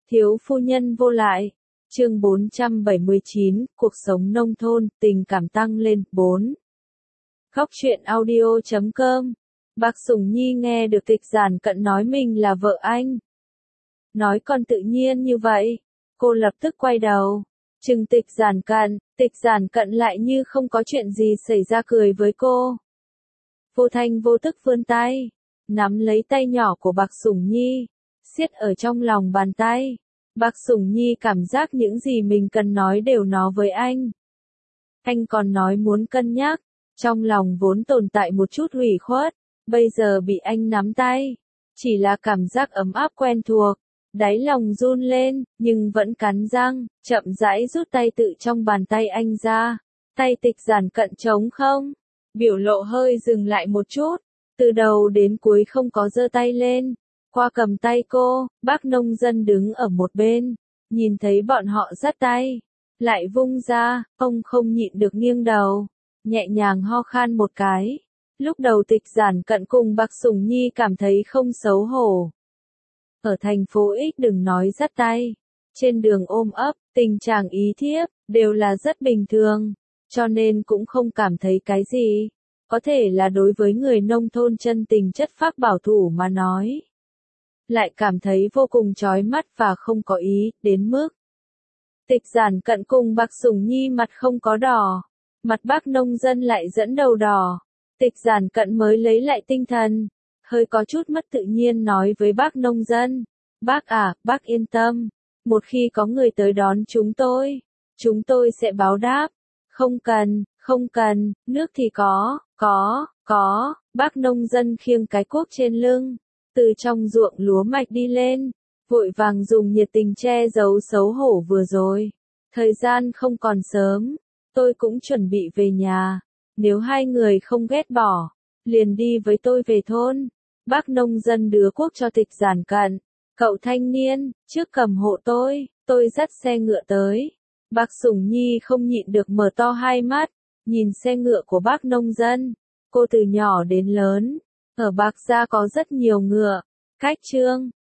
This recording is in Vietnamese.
Thiếu phu nhân vô lại. Chương 479, cuộc sống nông thôn, tình cảm tăng lên. 4. Khóc chuyện audio.com. Bác Sùng Nhi nghe được Tịch Giản Cận nói mình là vợ anh. Nói còn tự nhiên như vậy. Cô lập tức quay đầu. Chừng Tịch Giản Cận lại như không có chuyện gì xảy ra cười với cô. Vô thanh vô tức vươn tay, nắm lấy tay nhỏ của Bác Sùng Nhi, siết ở trong lòng bàn tay. Bác Sùng Nhi cảm giác những gì mình cần nói đều nói với anh. Anh còn nói muốn cân nhắc, trong lòng vốn tồn tại một chút ủy khuất, bây giờ bị anh nắm tay, chỉ là cảm giác ấm áp quen thuộc, đáy lòng run lên, nhưng vẫn cắn răng, chậm rãi rút tay tự trong bàn tay anh ra. Tay Tịch Giản Cận trống không, biểu lộ hơi dừng lại một chút, từ đầu đến cuối không có giơ tay lên. Qua cầm tay cô, bác nông dân đứng ở một bên, nhìn thấy bọn họ dắt tay, lại vung ra, ông không nhịn được nghiêng đầu, nhẹ nhàng ho khan một cái. Lúc đầu Tịch Giản Cận cùng Bác Sùng Nhi cảm thấy không xấu hổ. Ở thành phố X đừng nói dắt tay, trên đường ôm ấp, tình trạng ý thiếp, đều là rất bình thường, cho nên cũng không cảm thấy cái gì. Có thể là đối với người nông thôn chân tình chất phác bảo thủ mà nói, lại cảm thấy vô cùng chói mắt và không có ý, đến mức Tịch Giản Cận cùng Bác Sùng Nhi mặt không có đỏ, mặt bác nông dân lại dẫn đầu đỏ. Tịch Giản Cận mới lấy lại tinh thần, hơi có chút mất tự nhiên nói với bác nông dân, bác à, bác yên tâm, một khi có người tới đón chúng tôi sẽ báo đáp. Không cần, nước thì có, bác nông dân khiêng cái cuốc trên lưng, từ trong ruộng lúa mạch đi lên, vội vàng dùng nhiệt tình che giấu xấu hổ vừa rồi. Thời gian không còn sớm, tôi cũng chuẩn bị về nhà, nếu hai người không ghét bỏ, liền đi với tôi về thôn. Bác nông dân đưa cuốc cho Tịch Giản Cận, cậu thanh niên, trước cầm hộ tôi dắt xe ngựa tới. Bác Sùng Nhi không nhịn được mở to hai mắt, nhìn xe ngựa của bác nông dân. Cô từ nhỏ đến lớn, ở Bác gia có rất nhiều ngựa, cách Trương,